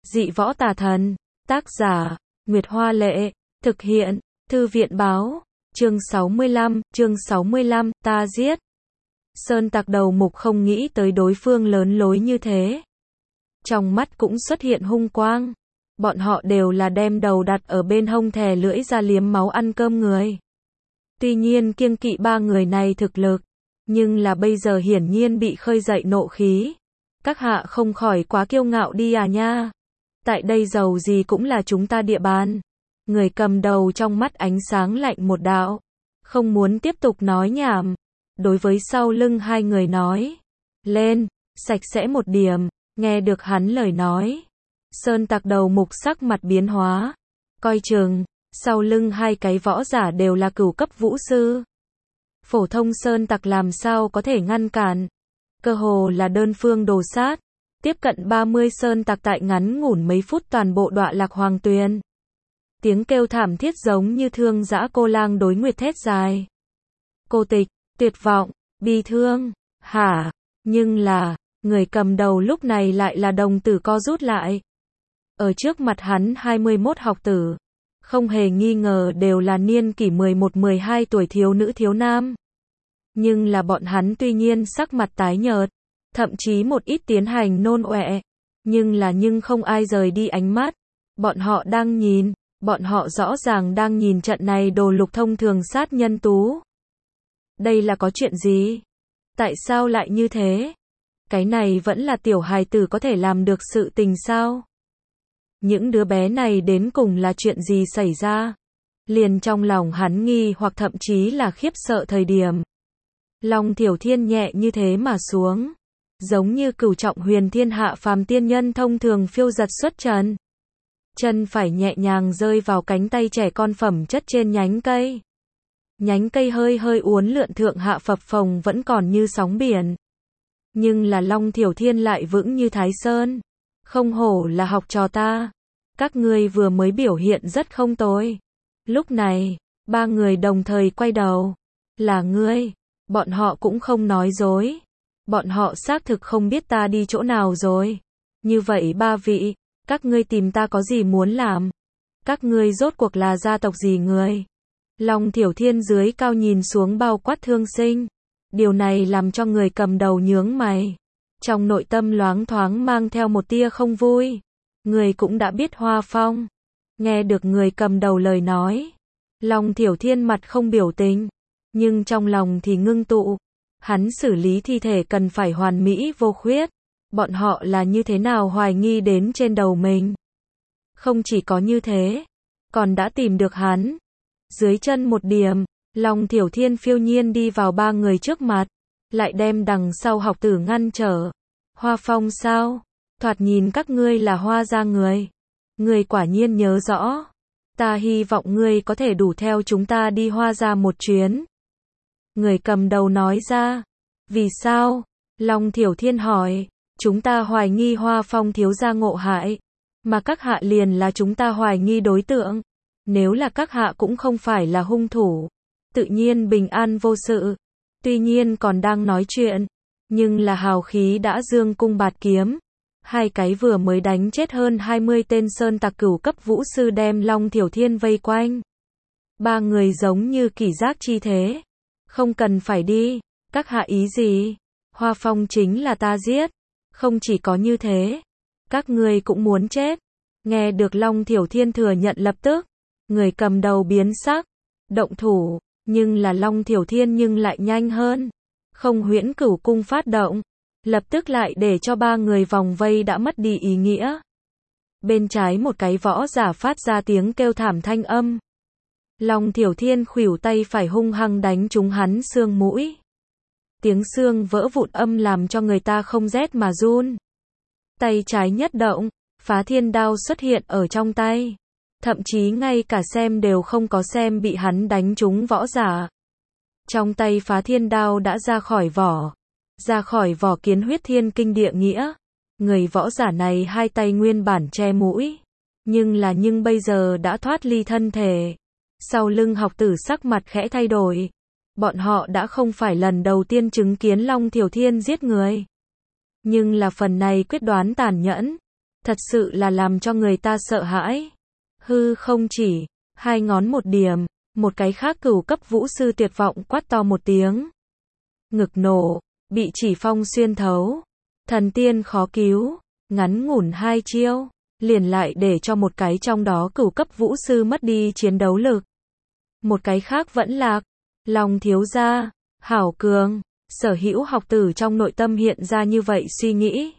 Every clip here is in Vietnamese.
Dị võ tà thần. Tác giả, Nguyệt Hoa Lệ. Thực hiện, Thư viện báo. Chương 65, ta giết. Sơn Tặc đầu mục không nghĩ tới đối phương lớn lối như thế. Trong mắt cũng xuất hiện hung quang. Bọn họ đều là đem đầu đặt ở bên hông thè lưỡi ra liếm máu ăn cơm người. Tuy nhiên kiêng kỵ ba người này thực lực, nhưng là bây giờ hiển nhiên bị khơi dậy nộ khí. Các hạ không khỏi quá kiêu ngạo đi à nha. Tại đây dầu gì cũng là chúng ta địa bàn. Người cầm đầu trong mắt ánh sáng lạnh một đạo. Không muốn tiếp tục nói nhảm. Đối với sau lưng hai người nói. Lên, sạch sẽ một điểm. Nghe được hắn lời nói. Sơn Tặc đầu mục sắc mặt biến hóa. Coi chừng, sau lưng hai cái võ giả đều là cửu cấp vũ sư. Phổ thông Sơn Tặc làm sao có thể ngăn cản. Cơ hồ là đơn phương đồ sát. Tiếp cận 30 Sơn Tặc tại ngắn ngủn mấy phút toàn bộ đọa lạc hoàng tuyền. Tiếng kêu thảm thiết giống như thương dã cô lang đối nguyệt thét dài. Cô tịch, tuyệt vọng, bi thương, hả? Nhưng là, người cầm đầu lúc này lại là đồng tử co rút lại. Ở trước mặt hắn 21 học tử. Không hề nghi ngờ đều là niên kỷ 11-12 tuổi thiếu nữ thiếu nam. Nhưng là bọn hắn tuy nhiên sắc mặt tái nhợt. Thậm chí một ít tiến hành nôn ọe. Nhưng không ai rời đi ánh mắt. Bọn họ đang nhìn. Bọn họ rõ ràng đang nhìn trận này đồ lục thông thường sát nhân tú. Đây là có chuyện gì? Tại sao lại như thế? Cái này vẫn là tiểu hài tử có thể làm được sự tình sao? Những đứa bé này đến cùng là chuyện gì xảy ra? Liền trong lòng hắn nghi hoặc thậm chí là khiếp sợ thời điểm. Long Thiểu Thiên nhẹ như thế mà xuống. Giống như cửu trọng huyền thiên hạ phàm tiên nhân thông thường phiêu giật xuất trần. Chân phải nhẹ nhàng rơi vào cánh tay trẻ con phẩm chất trên nhánh cây. Nhánh cây hơi hơi uốn lượn thượng hạ phập phồng vẫn còn như sóng biển. Nhưng là Long Thiểu Thiên lại vững như Thái Sơn. Không hổ là học trò ta. Các ngươi vừa mới biểu hiện rất không tồi. Lúc này, ba người đồng thời quay đầu. Là ngươi. Bọn họ cũng không nói dối. Bọn họ xác thực không biết ta đi chỗ nào rồi. Như vậy ba vị, các ngươi tìm ta có gì muốn làm? Các ngươi rốt cuộc là gia tộc gì người? Long Thiểu Thiên dưới cao nhìn xuống bao quát thương sinh. Điều này làm cho người cầm đầu nhướng mày. Trong nội tâm loáng thoáng mang theo một tia không vui. Người cũng đã biết Hoa Phong. Nghe được người cầm đầu lời nói. Long Thiểu Thiên mặt không biểu tình. Nhưng trong lòng thì ngưng tụ. Hắn xử lý thi thể cần phải hoàn mỹ vô khuyết. Bọn họ là như thế nào hoài nghi đến trên đầu mình. Không chỉ có như thế. Còn đã tìm được hắn. Dưới chân một điểm. Long Thiểu Thiên phiêu nhiên đi vào ba người trước mặt. Lại đem đằng sau học tử ngăn trở. Hoa Phong sao? Thoạt nhìn các ngươi là Hoa gia người. Ngươi quả nhiên nhớ rõ. Ta hy vọng ngươi có thể đủ theo chúng ta đi Hoa gia một chuyến. Người cầm đầu nói ra. Vì sao? Long Thiểu Thiên hỏi. Chúng ta hoài nghi Hoa Phong thiếu gia ngộ hại. Mà các hạ liền là chúng ta hoài nghi đối tượng. Nếu là các hạ cũng không phải là hung thủ. Tự nhiên bình an vô sự. Tuy nhiên còn đang nói chuyện. Nhưng là hào khí đã dương cung bạt kiếm. Hai cái vừa mới đánh chết hơn 20 tên Sơn Tặc cửu cấp vũ sư đem Long Thiểu Thiên vây quanh. Ba người giống như kỷ giác chi thế. Không cần phải đi. Các hạ ý gì? Hoa Phong chính là ta giết. Không chỉ có như thế. Các ngươi cũng muốn chết. Nghe được Long Thiểu Thiên thừa nhận lập tức. Người cầm đầu biến sắc. Động thủ. Nhưng là Long Thiểu Thiên nhưng lại nhanh hơn. Không huyễn cửu cung phát động. Lập tức lại để cho ba người vòng vây đã mất đi ý nghĩa. Bên trái một cái võ giả phát ra tiếng kêu thảm thanh âm. Long Thiểu Thiên khuỷu tay phải hung hăng đánh trúng hắn xương mũi. Tiếng xương vỡ vụn âm làm cho người ta không rét mà run. Tay trái nhất động, phá thiên đao xuất hiện ở trong tay. Thậm chí ngay cả xem đều không có xem bị hắn đánh trúng võ giả. Trong tay phá thiên đao đã ra khỏi vỏ. Ra khỏi vỏ kiến huyết thiên kinh địa nghĩa. Người võ giả này hai tay nguyên bản che mũi. Nhưng bây giờ đã thoát ly thân thể. Sau lưng học tử sắc mặt khẽ thay đổi. Bọn họ đã không phải lần đầu tiên chứng kiến Long Thiểu Thiên giết người. Nhưng là phần này quyết đoán tàn nhẫn. thật sự là làm cho người ta sợ hãi. Hư không chỉ, hai ngón một điểm, một cái khác cửu cấp vũ sư tuyệt vọng quát to một tiếng. Ngực nổ, bị chỉ phong xuyên thấu. Thần tiên khó cứu, ngắn ngủn hai chiêu, liền lại để cho một cái trong đó cửu cấp vũ sư mất đi chiến đấu lực. Một cái khác vẫn lạc. Long thiếu gia, hảo cường, Sở Hữu học tử trong nội tâm hiện ra như vậy suy nghĩ.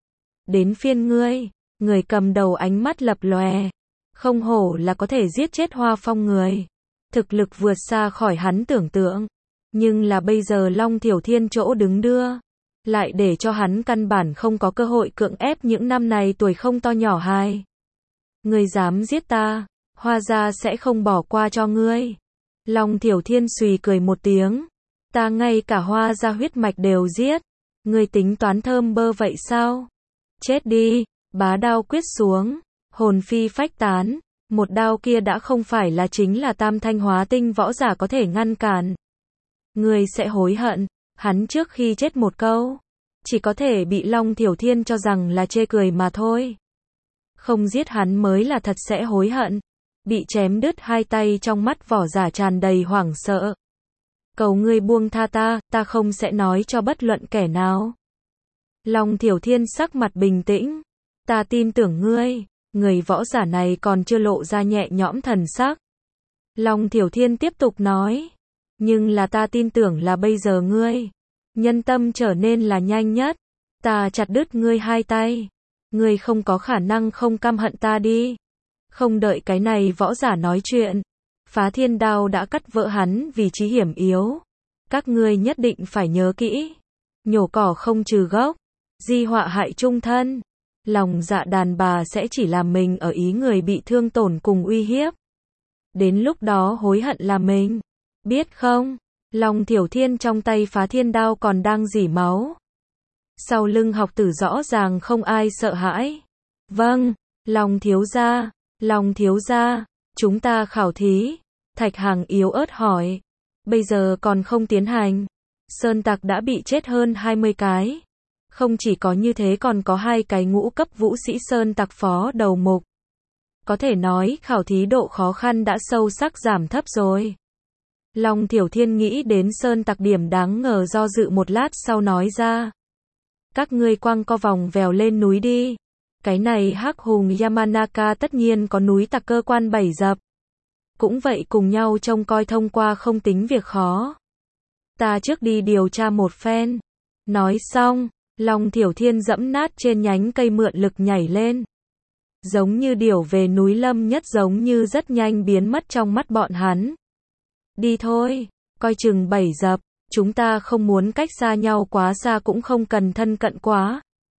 Đến phiên ngươi, người cầm đầu ánh mắt lập lòe. Không hổ là có thể giết chết Hoa Phong người. Thực lực vượt xa khỏi hắn tưởng tượng. Nhưng là bây giờ Long Thiểu Thiên chỗ đứng đưa. Lại để cho hắn căn bản không có cơ hội cưỡng ép những năm này tuổi không to nhỏ hai. Ngươi dám giết ta, Hoa gia sẽ không bỏ qua cho ngươi. Long Thiểu Thiên xùy cười một tiếng. Ta ngay cả Hoa gia huyết mạch đều giết. Ngươi tính toán thơm bơ vậy sao? Chết đi, bá đao quyết xuống. Hồn phi phách tán. Một đao kia đã không phải là chính là tam thanh hóa tinh võ giả có thể ngăn cản. Ngươi sẽ hối hận. Hắn trước khi chết một câu. Chỉ có thể bị Long Thiểu Thiên cho rằng là chê cười mà thôi. Không giết hắn mới là thật sẽ hối hận. Bị chém đứt hai tay trong mắt võ giả tràn đầy hoảng sợ. Cầu ngươi buông tha ta, ta không sẽ nói cho bất luận kẻ nào. Long Thiểu Thiên sắc mặt bình tĩnh. Ta tin tưởng ngươi. Người võ giả này còn chưa lộ ra nhẹ nhõm thần sắc. Long Thiểu Thiên tiếp tục nói. Nhưng là ta tin tưởng là bây giờ ngươi. Nhân tâm trở nên là nhanh nhất. Ta chặt đứt ngươi hai tay. Ngươi không có khả năng không căm hận ta đi. Không đợi cái này võ giả nói chuyện. Phá thiên đao đã cắt vỡ hắn vị trí hiểm yếu. Các ngươi nhất định phải nhớ kỹ. Nhổ cỏ không trừ gốc. Di họa hại chung thân. Lòng dạ đàn bà sẽ chỉ làm mình ở ý người bị thương tổn cùng uy hiếp. Đến lúc đó hối hận là mình. Biết không? Long Thiểu Thiên trong tay phá thiên đao còn đang rỉ máu. Sau lưng học tử rõ ràng không ai sợ hãi. Vâng, Long thiếu gia, chúng ta khảo thí. Thạch Hằng yếu ớt hỏi. Bây giờ còn không tiến hành. Sơn tặc đã bị chết hơn 20 cái. Không chỉ có như thế còn có 2 cái ngũ cấp vũ sĩ sơn tặc phó đầu mục. Có thể nói khảo thí độ khó khăn đã sâu sắc giảm thấp rồi. Long Thiểu Thiên nghĩ đến sơn tặc điểm đáng ngờ do dự một lát sau nói ra. Các ngươi quăng co vòng vèo lên núi đi. Cái này hắc hùng Yamanaka tất nhiên có núi tặc cơ quan 7 dập. Cũng vậy cùng nhau trông coi thông qua không tính việc khó. Ta trước đi điều tra một phen. Nói xong, Long Thiểu Thiên dẫm nát trên nhánh cây mượn lực nhảy lên. Giống như điểu về núi lâm nhất giống như rất nhanh biến mất trong mắt bọn hắn. Đi thôi, coi chừng 7 dập, chúng ta không muốn cách xa nhau quá xa cũng không cần thân cận quá.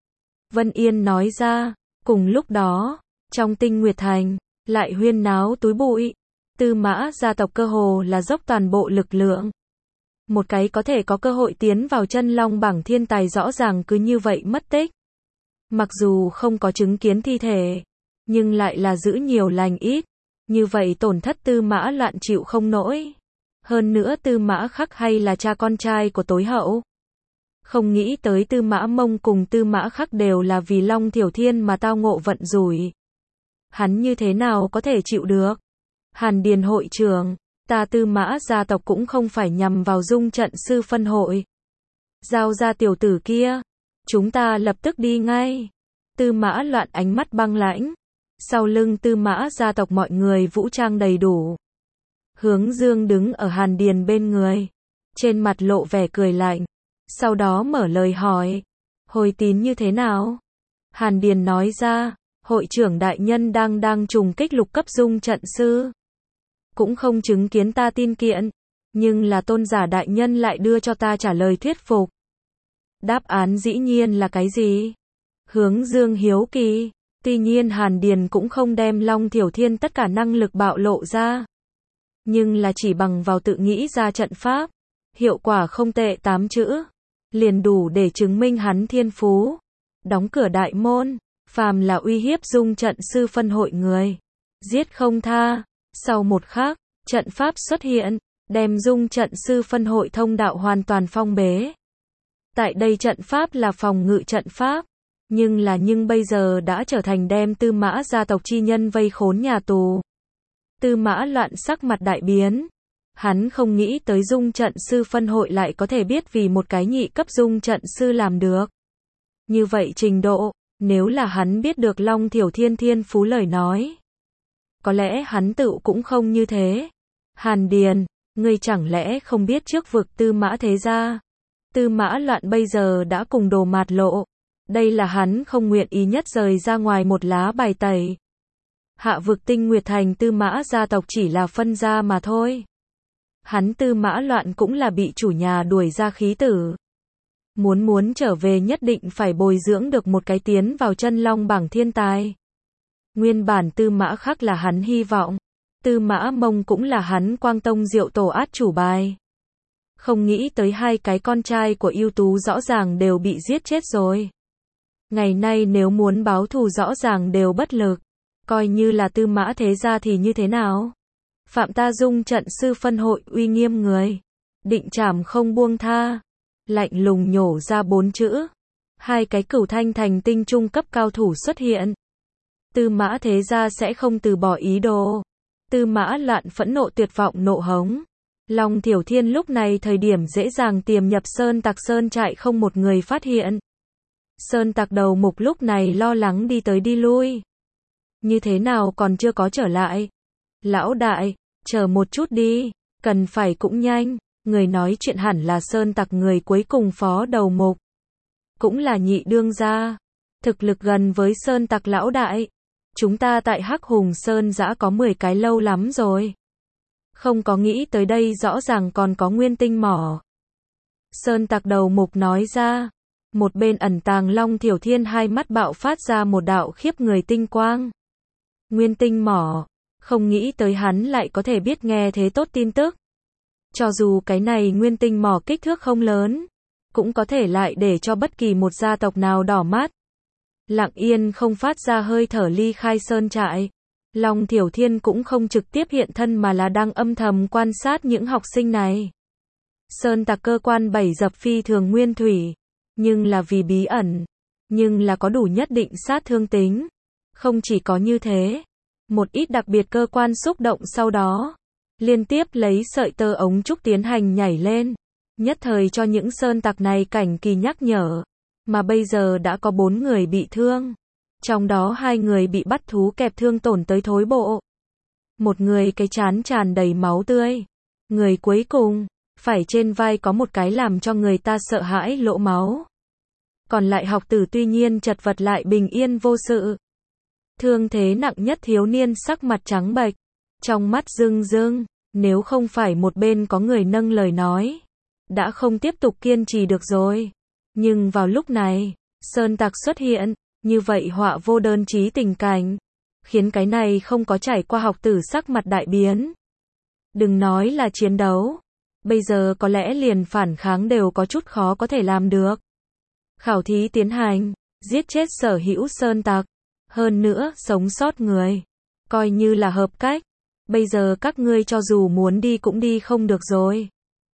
Vân Yên nói ra, cùng lúc đó, trong Tinh Nguyệt Thành, lại huyên náo túi bụi. Tư Mã gia tộc cơ hồ là dốc toàn bộ lực lượng. Một cái có thể có cơ hội tiến vào chân long bảng thiên tài rõ ràng cứ như vậy mất tích. Mặc dù không có chứng kiến thi thể, nhưng lại là giữ nhiều lành ít. Như vậy tổn thất Tư Mã Loạn chịu không nổi. Hơn nữa Tư Mã Khắc hay là cha con trai của tối hậu. Không nghĩ tới Tư Mã Mông cùng Tư Mã Khắc đều là vì Long Thiểu Thiên mà tao ngộ vận rủi. Hắn như thế nào có thể chịu được? Hàn Điền hội trưởng, ta Tư Mã gia tộc cũng không phải nhằm vào dung trận sư phân hội. Giao ra tiểu tử kia, chúng ta lập tức đi ngay. Tư Mã Loạn ánh mắt băng lãnh. Sau lưng Tư Mã gia tộc mọi người vũ trang đầy đủ. Hướng Dương đứng ở Hàn Điền bên người. Trên mặt lộ vẻ cười lạnh. Sau đó mở lời hỏi. Hồi tín như thế nào? Hàn Điền nói ra. Hội trưởng đại nhân đang trùng kích lục cấp dung trận sư. Cũng không chứng kiến ta tin kiện. Nhưng là tôn giả đại nhân lại đưa cho ta trả lời thuyết phục. Đáp án dĩ nhiên là cái gì? Hướng Dương hiếu kỳ. Tuy nhiên Hàn Điền cũng không đem Long Thiểu Thiên tất cả năng lực bạo lộ ra. Nhưng là chỉ bằng vào tự nghĩ ra trận pháp. Hiệu quả không tệ 8 chữ. Liền đủ để chứng minh hắn thiên phú. Đóng cửa đại môn. Phàm là uy hiếp dung trận sư phân hội người. Giết không tha. Sau một khắc, trận pháp xuất hiện. Đem dung trận sư phân hội thông đạo hoàn toàn phong bế. Tại đây trận pháp là phòng ngự trận pháp. Nhưng bây giờ đã trở thành đem Tư Mã gia tộc chi nhân vây khốn nhà tù. Tư Mã Loạn sắc mặt đại biến. Hắn không nghĩ tới dung trận sư phân hội lại có thể biết vì một cái nhị cấp dung trận sư làm được. Như vậy trình độ, nếu là hắn biết được Long Thiểu Thiên thiên phú lời nói. Có lẽ hắn tự cũng không như thế. Hàn Điền, ngươi chẳng lẽ không biết trước vực Tư Mã thế gia? Tư Mã Loạn bây giờ đã cùng Đồ Mạt lộ. Đây là hắn không nguyện ý nhất rời ra ngoài một lá bài tẩy. Hạ vực Tinh Nguyệt Thành Tư Mã gia tộc chỉ là phân gia mà thôi. Hắn Tư Mã Loạn cũng là bị chủ nhà đuổi ra khí tử. Muốn trở về nhất định phải bồi dưỡng được một cái tiến vào chân long bảng thiên tài. Nguyên bản Tư Mã Khắc là hắn hy vọng. Tư Mã Mông cũng là hắn Quang Tông Diệu Tổ át chủ bài. Không nghĩ tới hai cái con trai của ưu tú rõ ràng đều bị giết chết rồi. Ngày nay nếu muốn báo thù rõ ràng đều bất lực. Coi như là Tư Mã thế gia thì như thế nào? Phạm ta dung trận sư phân hội uy nghiêm người. Định trảm không buông tha. Lạnh lùng nhổ ra 4 chữ. Hai cái Cửu Thanh thành tinh trung cấp cao thủ xuất hiện. Tư Mã thế gia sẽ không từ bỏ ý đồ. Tư Mã Loạn phẫn nộ tuyệt vọng nộ hống. Long Thiểu Thiên lúc này thời điểm dễ dàng tiềm nhập sơn tặc sơn trại không một người phát hiện. Sơn tặc đầu mục lúc này lo lắng đi tới đi lui. Như thế nào còn chưa có trở lại? Lão đại, chờ một chút đi, cần phải cũng nhanh. Người nói chuyện hẳn là sơn tặc người cuối cùng phó đầu mục. Cũng là nhị đương gia. Thực lực gần với sơn tặc lão đại. Chúng ta tại Hắc Hùng Sơn đã có 10 cái lâu lắm rồi. Không có nghĩ tới đây rõ ràng còn có nguyên tinh mỏ. Sơn tặc đầu mục nói ra. Một bên ẩn tàng Long Thiểu Thiên hai mắt bạo phát ra một đạo khiếp người tinh quang. Nguyên tinh mỏ. Không nghĩ tới hắn lại có thể biết nghe thế tốt tin tức. Cho dù cái này nguyên tinh mỏ kích thước không lớn, cũng có thể lại để cho bất kỳ một gia tộc nào đỏ mắt. Lặng yên không phát ra hơi thở ly khai sơn trại. Long Thiểu Thiên cũng không trực tiếp hiện thân mà là đang âm thầm quan sát những học sinh này. Sơn tặc cơ quan 7 dập phi thường nguyên thủy, nhưng là vì bí ẩn, nhưng là có đủ nhất định sát thương tính. Không chỉ có như thế, một ít đặc biệt cơ quan xúc động sau đó, liên tiếp lấy sợi tơ ống trúc tiến hành nhảy lên, nhất thời cho những sơn tặc này cảnh kỳ nhắc nhở, mà bây giờ đã có 4 người bị thương. Trong đó 2 người bị bắt thú kẹp thương tổn tới thối bộ. Một người cái trán tràn đầy máu tươi. Người cuối cùng, phải trên vai có một cái làm cho người ta sợ hãi lỗ máu. Còn lại học tử tuy nhiên chật vật lại bình yên vô sự. Thương thế nặng nhất thiếu niên sắc mặt trắng bệch, trong mắt rưng rưng, nếu không phải một bên có người nâng lời nói, đã không tiếp tục kiên trì được rồi. Nhưng vào lúc này, sơn tặc xuất hiện. Như vậy họa vô đơn chí tình cảnh, khiến cái này không có trải qua học tử sắc mặt đại biến. Đừng nói là chiến đấu, bây giờ có lẽ liền phản kháng đều có chút khó có thể làm được. Khảo thí tiến hành, giết chết sở hữu sơn tặc, hơn nữa sống sót người, coi như là hợp cách. Bây giờ các ngươi cho dù muốn đi cũng đi không được rồi.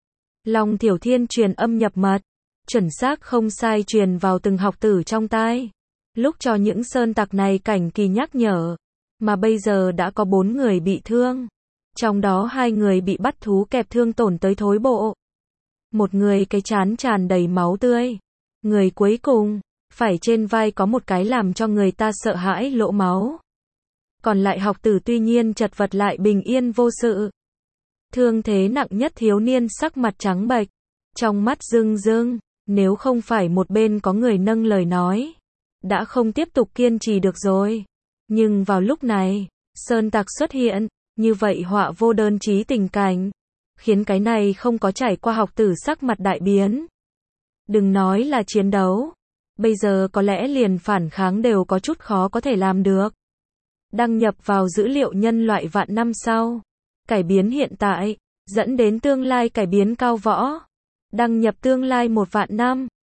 Long Thiểu Thiên truyền âm nhập mật, chuẩn xác không sai truyền vào từng học tử trong tai. Lúc cho những sơn tặc này cảnh kỳ nhắc nhở, mà bây giờ đã có 4 người bị thương. Trong đó 2 người bị bắt thú kẹp thương tổn tới thối bộ. Một người cái trán tràn đầy máu tươi. Người cuối cùng, phải trên vai có một cái làm cho người ta sợ hãi lỗ máu. Còn lại học tử tuy nhiên chật vật lại bình yên vô sự. Thương thế nặng nhất thiếu niên sắc mặt trắng bệch, trong mắt rưng rưng, nếu không phải một bên có người nâng lời nói, đã không tiếp tục kiên trì được rồi. Nhưng vào lúc này, sơn tặc xuất hiện, như vậy họa vô đơn chí tình cảnh, khiến cái này không có trải qua học tử sắc mặt đại biến. Đừng nói là chiến đấu, bây giờ có lẽ liền phản kháng đều có chút khó có thể làm được. Đăng nhập vào dữ liệu nhân loại vạn năm sau, cải biến hiện tại, dẫn đến tương lai cải biến cao võ. Đăng nhập tương lai 1 vạn năm.